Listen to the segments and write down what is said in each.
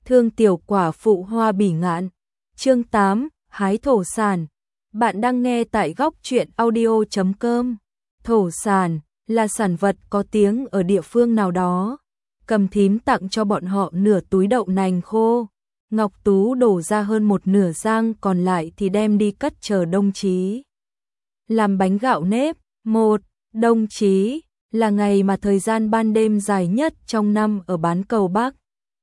Thương tiểu quả phụ Hoa Bỉ Ngạn. Chương 8, hái thổ sản. Bạn đang nghe tại góc truyện audio.com. Thổ sản là sản vật có tiếng ở địa phương nào đó. Cầm thím tặng cho bọn họ nửa túi đậu nành khô. Ngọc Tú đổ ra hơn một nửa rang, còn lại thì đem đi cất chờ đông chí. Làm bánh gạo nếp. Đông chí là ngày mà thời gian ban đêm dài nhất trong năm ở bán cầu Bắc,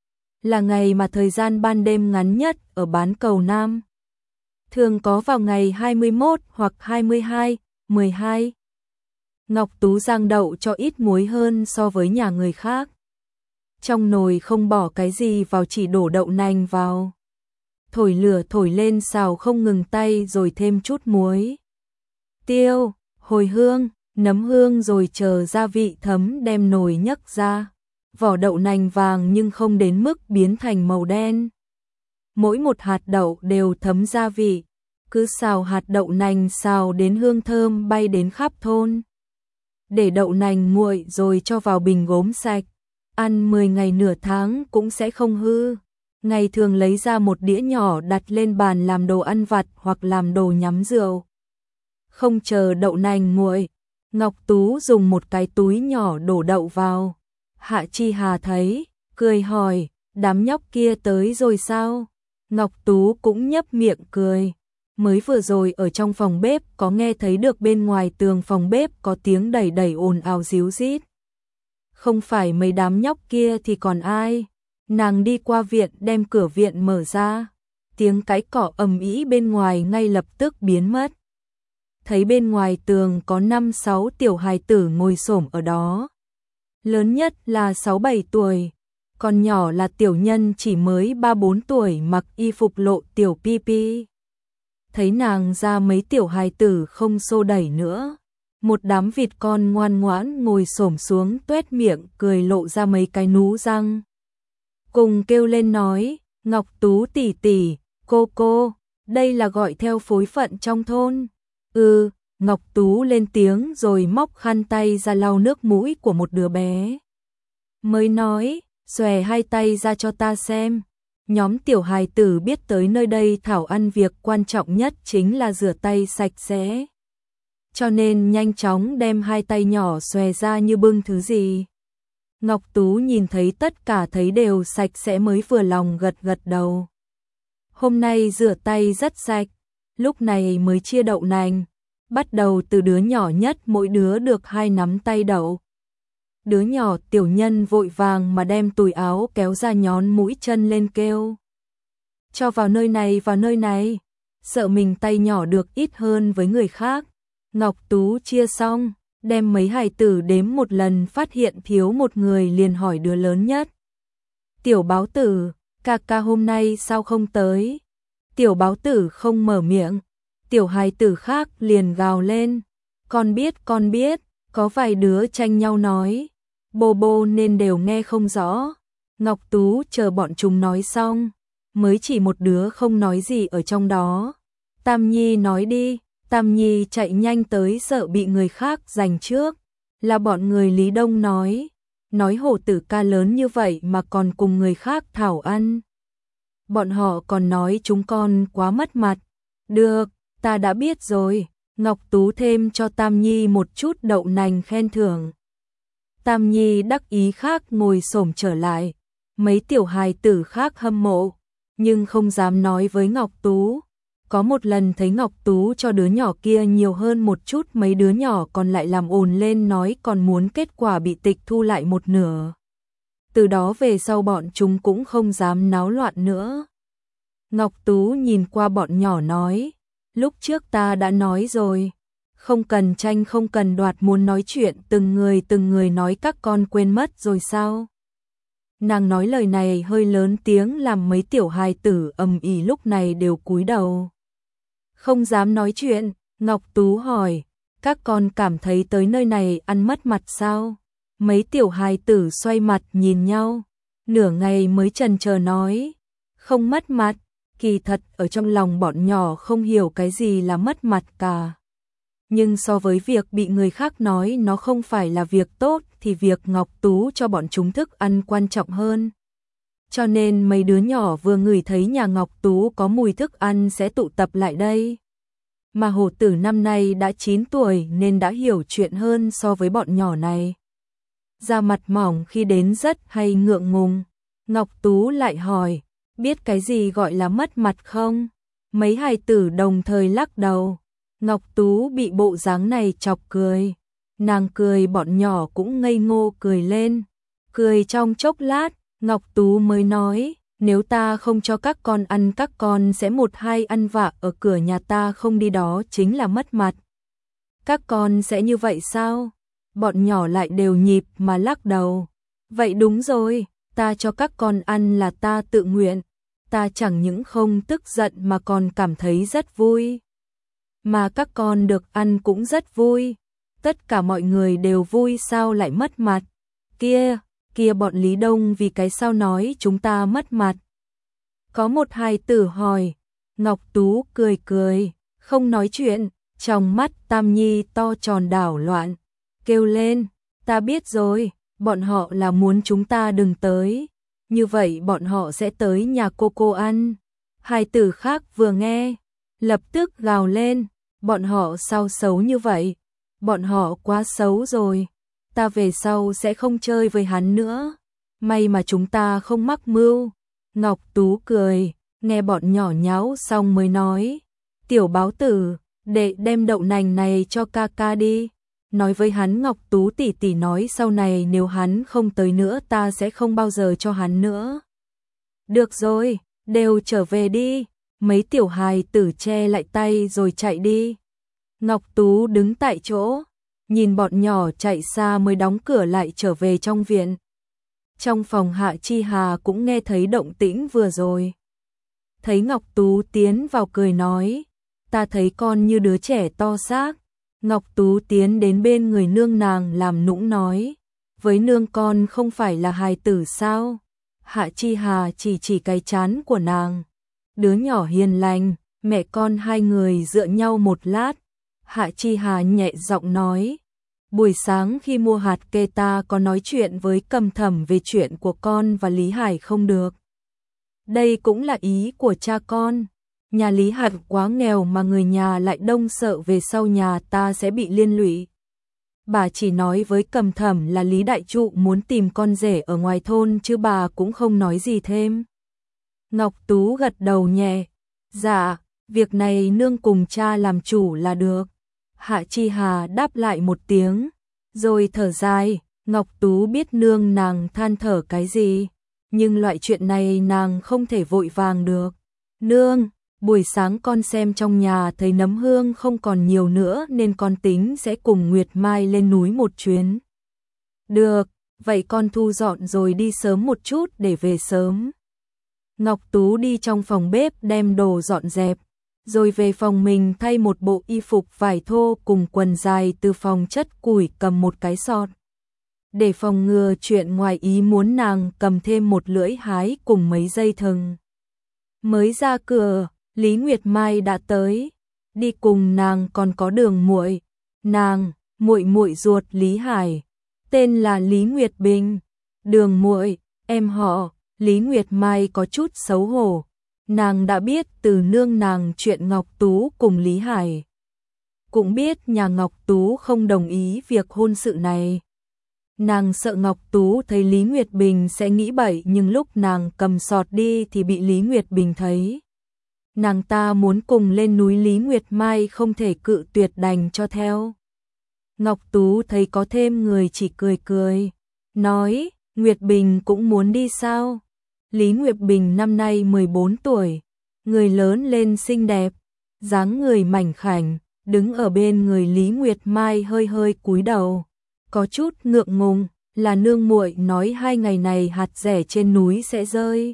là ngày mà thời gian ban đêm ngắn nhất ở bán cầu Nam. Thường có vào ngày 21 hoặc 22, 12. Ngọc Tú rang đậu cho ít muối hơn so với nhà người khác. Trong nồi không bỏ cái gì vào, chỉ đổ đậu nành vào. Thổi lửa thổi lên xào không ngừng tay, rồi thêm chút muối, tiêu, hồi hương, nấm hương, rồi chờ gia vị thấm đem nồi nhấc ra. Vỏ đậu nành vàng nhưng không đến mức biến thành màu đen. Mỗi một hạt đậu đều thấm gia vị, cứ xào hạt đậu nành xào đến hương thơm bay đến khắp thôn. Để đậu nành nguội rồi cho vào bình gốm sạch, ăn 10 ngày nửa tháng cũng sẽ không hư. Ngày thường lấy ra một đĩa nhỏ đặt lên bàn làm đồ ăn vặt hoặc làm đồ nhắm rượu. Không chờ đậu nành nguội, Ngọc Tú dùng một cái túi nhỏ đổ đậu vào. Hạ Chi Hà thấy, cười hỏi, đám nhóc kia tới rồi sao? Ngọc Tú cũng nhấp miệng cười. Mới vừa rồi ở trong phòng bếp có nghe thấy được bên ngoài tường phòng bếp có tiếng đẩy đẩy ồn ào ríu rít. Không phải mấy đám nhóc kia thì còn ai? Nàng đi qua viện đem cửa viện mở ra. Tiếng cái cỏ ầm ĩ bên ngoài ngay lập tức biến mất. Thấy bên ngoài tường có 5-6 tiểu hài tử ngồi xổm ở đó. Lớn nhất là 6-7 tuổi, còn nhỏ là tiểu nhân chỉ mới 3-4 tuổi, mặc y phục lộ tiểu pi pi. Thấy nàng ra, mấy tiểu hài tử không xô đẩy nữa. Một đám vịt con ngoan ngoãn ngồi xổm xuống tuét miệng cười, lộ ra mấy cái nú răng. Cùng kêu lên nói, Ngọc Tú tỷ tỷ, cô, đây là gọi theo phối phận trong thôn. Ngọc Tú lên tiếng rồi móc khăn tay ra lau nước mũi của một đứa bé. Mới nói, xòe hai tay ra cho ta xem. Nhóm tiểu hài tử biết tới nơi đây thảo ăn việc quan trọng nhất chính là rửa tay sạch sẽ. Cho nên nhanh chóng đem hai tay nhỏ xòe ra như bưng thứ gì. Ngọc Tú nhìn thấy tất cả thấy đều sạch sẽ mới vừa lòng gật đầu. Hôm nay rửa tay rất sạch, lúc này mới chia đậu nành. Bắt đầu từ đứa nhỏ nhất, mỗi đứa được 2 nắm tay đậu. Đứa nhỏ tiểu nhân vội vàng mà đem túi áo kéo ra, nhón mũi chân lên kêu. Cho vào nơi này, sợ mình tay nhỏ được ít hơn với người khác. Ngọc Tú chia xong, đem mấy hài tử đếm một lần, phát hiện thiếu một người liền hỏi đứa lớn nhất. Tiểu báo tử, ca hôm nay sao không tới? Tiểu báo tử không mở miệng. Tiểu hài tử khác liền gào lên, con biết, có vài đứa tranh nhau nói, bô nên đều nghe không rõ. Ngọc Tú chờ bọn chúng nói xong, mới chỉ một đứa không nói gì ở trong đó. Tam Nhi nói đi. Tam Nhi chạy nhanh tới sợ bị người khác giành trước, là bọn người Lý Đông nói hổ tử ca lớn như vậy mà còn cùng người khác thảo ăn. Bọn họ còn nói chúng con quá mất mặt. Được, ta đã biết rồi. Ngọc Tú thêm cho Tam Nhi một chút đậu nành khen thưởng. Tam Nhi đắc ý khác ngồi xổm trở lại. Mấy tiểu hài tử khác hâm mộ, nhưng không dám nói với Ngọc Tú. Có một lần thấy Ngọc Tú cho đứa nhỏ kia nhiều hơn một chút, mấy đứa nhỏ còn lại làm ồn lên nói còn muốn, kết quả bị tịch thu lại một nửa. Từ đó về sau bọn chúng cũng không dám náo loạn nữa. Ngọc Tú nhìn qua bọn nhỏ nói, lúc trước ta đã nói rồi, không cần tranh, không cần đoạt, muốn nói chuyện từng người nói, các con quên mất rồi sao? Nàng nói lời này hơi lớn tiếng làm mấy tiểu hài tử ầm ĩ lúc này đều cúi đầu. Không dám nói chuyện. Ngọc Tú hỏi, các con cảm thấy tới nơi này ăn mất mặt sao? Mấy tiểu hài tử xoay mặt nhìn nhau, nửa ngày mới chần chờ nói, không mất mặt. Kỳ thật ở trong lòng bọn nhỏ không hiểu cái gì là mất mặt cả. Nhưng so với việc bị người khác nói nó không phải là việc tốt thì việc Ngọc Tú cho bọn chúng thức ăn quan trọng hơn. cho nên mấy đứa nhỏ vừa ngửi thấy nhà Ngọc Tú có mùi thức ăn sẽ tụ tập lại đây. Mà hổ tử năm nay đã 9 tuổi nên đã hiểu chuyện hơn so với bọn nhỏ này. Da mặt mỏng khi đến rất hay ngượng ngùng. Ngọc Tú lại hỏi, biết cái gì gọi là mất mặt không? Mấy hài tử đồng thời lắc đầu. Ngọc Tú bị bộ dáng này chọc cười. Nàng cười, bọn nhỏ cũng ngây ngô cười lên. Cười trong chốc lát, Ngọc Tú mới nói, nếu ta không cho các con ăn các con sẽ một hai ăn vạ ở cửa nhà ta không đi, đó chính là mất mặt. Các con sẽ như vậy sao? Bọn nhỏ lại đều nhịp mà lắc đầu. Vậy đúng rồi, ta cho các con ăn là ta tự nguyện. Ta chẳng những không tức giận mà còn cảm thấy rất vui. Mà các con được ăn cũng rất vui. Tất cả mọi người đều vui, sao lại mất mặt? Kia bọn Lý Đông vì cái sao nói chúng ta mất mặt? Có một hài tử hỏi. Ngọc Tú cười cười, không nói chuyện, trong mắt Tam Nhi to tròn đảo loạn, kêu lên, ta biết rồi, bọn họ là muốn chúng ta đừng tới, như vậy bọn họ sẽ tới nhà cô ăn. Hài tử khác vừa nghe, lập tức gào lên, bọn họ sao xấu như vậy? Bọn họ quá xấu rồi, ta về sau sẽ không chơi với hắn nữa. May mà chúng ta không mắc mưu. Ngọc Tú cười, nghe bọn nhỏ nháo xong mới nói, tiểu báo tử, đệ đem đậu nành này cho ca ca đi. Nói với hắn, Ngọc Tú tỉ tỉ nói sau này nếu hắn không tới nữa ta sẽ không bao giờ cho hắn nữa. Được rồi, đều trở về đi. Mấy tiểu hài tử che lại tay rồi chạy đi. Ngọc Tú đứng tại chỗ, nhìn bọn nhỏ chạy xa mới đóng cửa lại trở về trong viện. Trong phòng Hạ Chi Hà cũng nghe thấy động tĩnh vừa rồi. Thấy Ngọc Tú tiến vào cười nói, ta thấy con như đứa trẻ to xác. Ngọc Tú tiến đến bên người nương nàng làm nũng nói, với nương con không phải là hài tử sao? Hạ Chi Hà chỉ cái trán của nàng. Đứa nhỏ hiền lành, mẹ con hai người dựa nhau một lát. Hạ Chi Hà nhẹ giọng nói, buổi sáng khi mua hạt kê ta có nói chuyện với Cầm Thẩm về chuyện của con và Lý Hải không được. Đây cũng là ý của cha con. Nhà Lý Hải quá nghèo mà người nhà lại đông, sợ về sau nhà ta sẽ bị liên lụy. Bà chỉ nói với Cầm Thẩm là Lý Đại Trụ muốn tìm con rể ở ngoài thôn chứ bà cũng không nói gì thêm. Ngọc Tú gật đầu nhẹ, dạ, việc này nương cùng cha làm chủ là được. Hạ Chi Hà đáp lại một tiếng, rồi thở dài. Ngọc Tú biết nương nàng than thở cái gì, nhưng loại chuyện này nàng không thể vội vàng được. Nương, buổi sáng con xem trong nhà thấy nấm hương không còn nhiều nữa nên con tính sẽ cùng Nguyệt Mai lên núi một chuyến. Được, vậy con thu dọn rồi đi sớm một chút để về sớm. Ngọc Tú đi trong phòng bếp đem đồ dọn dẹp, rồi về phòng mình thay một bộ y phục vải thô cùng quần dài từ phòng chất củi, cầm một cái sọt. Để phòng ngừa chuyện ngoài ý muốn, nàng cầm thêm một lưỡi hái cùng mấy dây thừng. Mới ra cửa, Lý Nguyệt Mai đã tới, đi cùng nàng còn có Đường muội, nàng, muội muội ruột Lý Hải, tên là Lý Nguyệt Bình. Đường muội, em họ. Lý Nguyệt Mai có chút xấu hổ, nàng đã biết từ nương nàng chuyện Ngọc Tú cùng Lý Hải. Cũng biết nhà Ngọc Tú không đồng ý việc hôn sự này. Nàng sợ Ngọc Tú thấy Lý Nguyệt Bình sẽ nghĩ bậy, nhưng lúc nàng cầm sọt đi thì bị Lý Nguyệt Bình thấy. Nàng ta muốn cùng lên núi, Lý Nguyệt Mai không thể cự tuyệt đành cho theo. Ngọc Tú thấy có thêm người chỉ cười cười, nói, Nguyệt Bình cũng muốn đi sao? Lý Nguyệt Bình năm nay 14 tuổi, người lớn lên xinh đẹp, dáng người mảnh khảnh, đứng ở bên người Lý Nguyệt Mai hơi hơi cúi đầu, có chút ngượng ngùng, là nương muội nói 2 ngày này hạt rẻ trên núi sẽ rơi.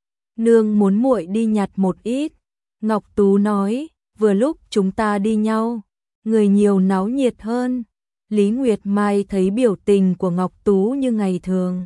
Nương muốn muội đi nhặt một ít. Ngọc Tú nói, vừa lúc chúng ta đi nhau, người nhiều náo nhiệt hơn. Lý Nguyệt Mai thấy biểu tình của Ngọc Tú như ngày thường,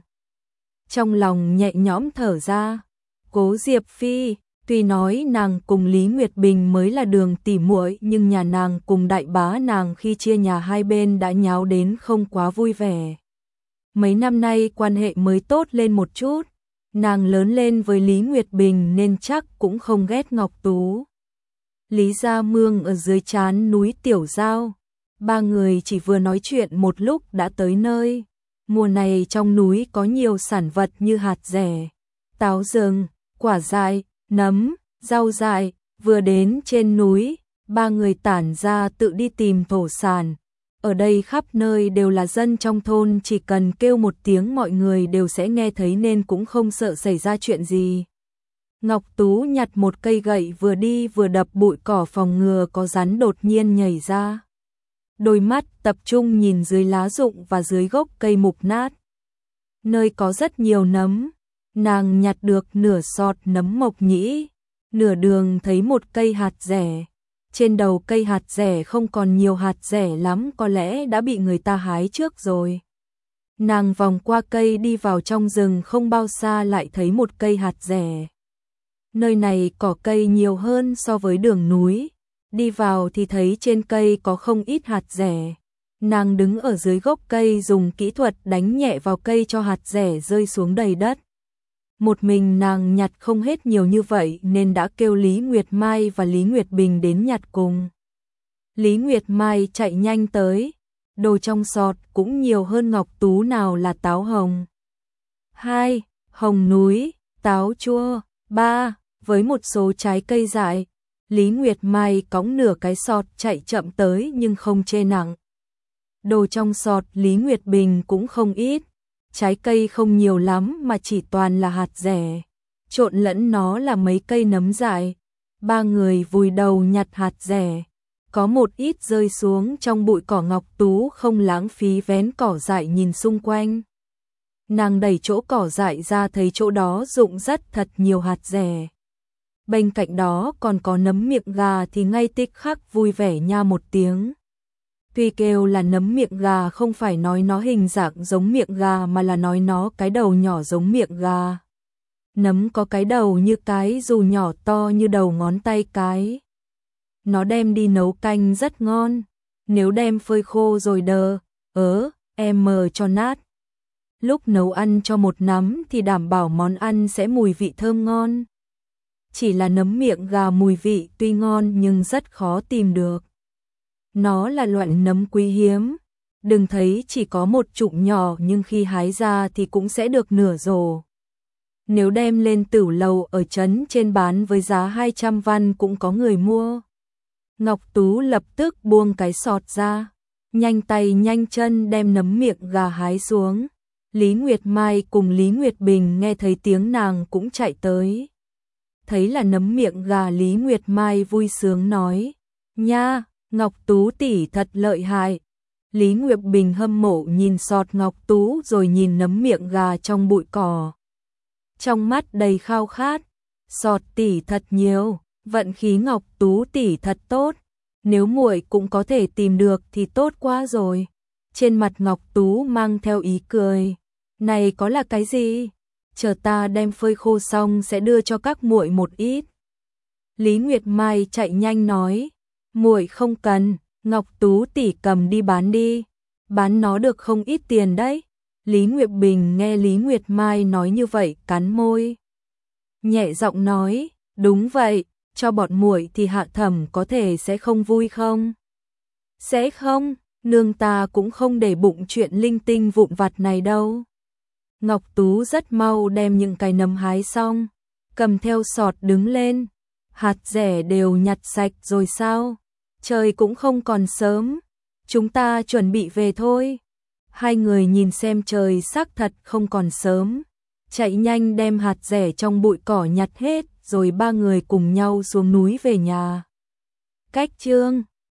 trong lòng nhẹ nhõm thở ra. Cố Diệp Phi, tuy nói nàng cùng Lý Nguyệt Bình mới là đường tỉ muội, nhưng nhà nàng cùng đại bá nàng khi chia nhà hai bên đã nháo đến không quá vui vẻ. Mấy năm nay quan hệ mới tốt lên một chút, Nàng lớn lên với Lý Nguyệt Bình nên chắc cũng không ghét Ngọc Tú. Lý Gia Mương ở dưới trán núi Tiểu Giao. Ba người chỉ vừa nói chuyện một lúc đã tới nơi. Mùa này trong núi có nhiều sản vật như hạt dẻ, táo rừng, quả dại, nấm, rau dại. Vừa đến trên núi, ba người tản ra tự đi tìm thổ sản. Ở đây khắp nơi đều là dân trong thôn, chỉ cần kêu một tiếng mọi người đều sẽ nghe thấy nên cũng không sợ xảy ra chuyện gì. Ngọc Tú nhặt một cây gậy vừa đi vừa đập bụi cỏ phòng ngừa có rắn đột nhiên nhảy ra. Đôi mắt tập trung nhìn dưới lá rụng và dưới gốc cây mục nát. Nơi có rất nhiều nấm, nàng nhặt được nửa sọt nấm mộc nhĩ. Nửa đường thấy một cây hạt dẻ. Trên đầu cây hạt dẻ không còn nhiều hạt dẻ lắm, có lẽ đã bị người ta hái trước rồi. Nàng vòng qua cây đi vào trong rừng, không bao xa lại thấy một cây hạt dẻ. Nơi này cỏ cây nhiều hơn so với đường núi. Đi vào thì thấy trên cây có không ít hạt dẻ. Nàng đứng ở dưới gốc cây dùng kỹ thuật đánh nhẹ vào cây cho hạt dẻ rơi xuống đầy đất. Một mình nàng nhặt không hết nhiều như vậy nên đã kêu Lý Nguyệt Mai và Lý Nguyệt Bình đến nhặt cùng. Lý Nguyệt Mai chạy nhanh tới, đồ trong sọt cũng nhiều hơn Ngọc Tú, nào là táo hồng. 2. Hồng núi, táo chua. 3. Với một số trái cây dại. Lý Nguyệt Mai cõng nửa cái sọt chạy chậm tới nhưng không chê nặng. Đồ trong sọt Lý Nguyệt Bình cũng không ít. Trái cây không nhiều lắm mà chỉ toàn là hạt dẻ. Trộn lẫn nó là mấy cây nấm dại. Ba người vùi đầu nhặt hạt dẻ. Có một ít rơi xuống trong bụi cỏ. Ngọc Tú không lãng phí vén cỏ dại nhìn xung quanh. Nàng đẩy chỗ cỏ dại ra thấy chỗ đó rụng rất thật nhiều hạt dẻ. Bên cạnh đó còn có nấm miệng gà thì ngay tích khắc vui vẻ nha một tiếng. Tuy kêu là nấm miệng gà không phải nói nó hình dạng giống miệng gà mà là nói nó cái đầu nhỏ giống miệng gà. Nấm có cái đầu như cái dù nhỏ to như đầu ngón tay cái. Nó đem đi nấu canh rất ngon. Nếu đem phơi khô rồi em cho nát. Lúc nấu ăn cho một nắm thì đảm bảo món ăn sẽ mùi vị thơm ngon. Chỉ là nấm miệng gà mùi vị tuy ngon nhưng rất khó tìm được. Nó là loại nấm quý hiếm. Đừng thấy chỉ có một chụm nhỏ nhưng khi hái ra thì cũng sẽ được nửa rổ. Nếu đem lên tửu lầu ở trấn trên bán với giá 200 văn cũng có người mua. Ngọc Tú lập tức buông cái sọt ra. Nhanh tay nhanh chân đem nấm miệng gà hái xuống. Lý Nguyệt Mai cùng Lý Nguyệt Bình nghe thấy tiếng nàng cũng chạy tới. Thấy là nấm miệng gà, Lý Nguyệt Mai vui sướng nói. Nha, Ngọc Tú tỷ thật lợi hại. Lý Nguyệt Bình hâm mộ nhìn sọt Ngọc Tú rồi nhìn nấm miệng gà trong bụi cỏ. Trong mắt đầy khao khát. Sọt tỷ thật nhiều, vận khí Ngọc Tú tỷ thật tốt. Nếu muội cũng có thể tìm được thì tốt quá rồi. Trên mặt Ngọc Tú mang theo ý cười. Này có là cái gì? Chờ ta đem phơi khô xong sẽ đưa cho các muội một ít. Lý Nguyệt Mai chạy nhanh nói. Muội không cần, Ngọc Tú tỷ cầm đi bán đi. Bán nó được không ít tiền đấy. Lý Nguyệt Bình nghe Lý Nguyệt Mai nói như vậy cắn môi. Nhẹ giọng nói, đúng vậy, cho bọn muội thì Hạ Thẩm có thể sẽ không vui không? Sẽ không, nương ta cũng không để bụng chuyện linh tinh vụn vặt này đâu. Ngọc Tú rất mau đem những cái nấm hái xong, cầm theo sọt đứng lên. Hạt dẻ đều nhặt sạch rồi sao? Trời cũng không còn sớm, chúng ta chuẩn bị về thôi. Hai người nhìn xem trời sắc thật không còn sớm, chạy nhanh đem hạt dẻ trong bụi cỏ nhặt hết, rồi ba người cùng nhau xuống núi về nhà. Cách chương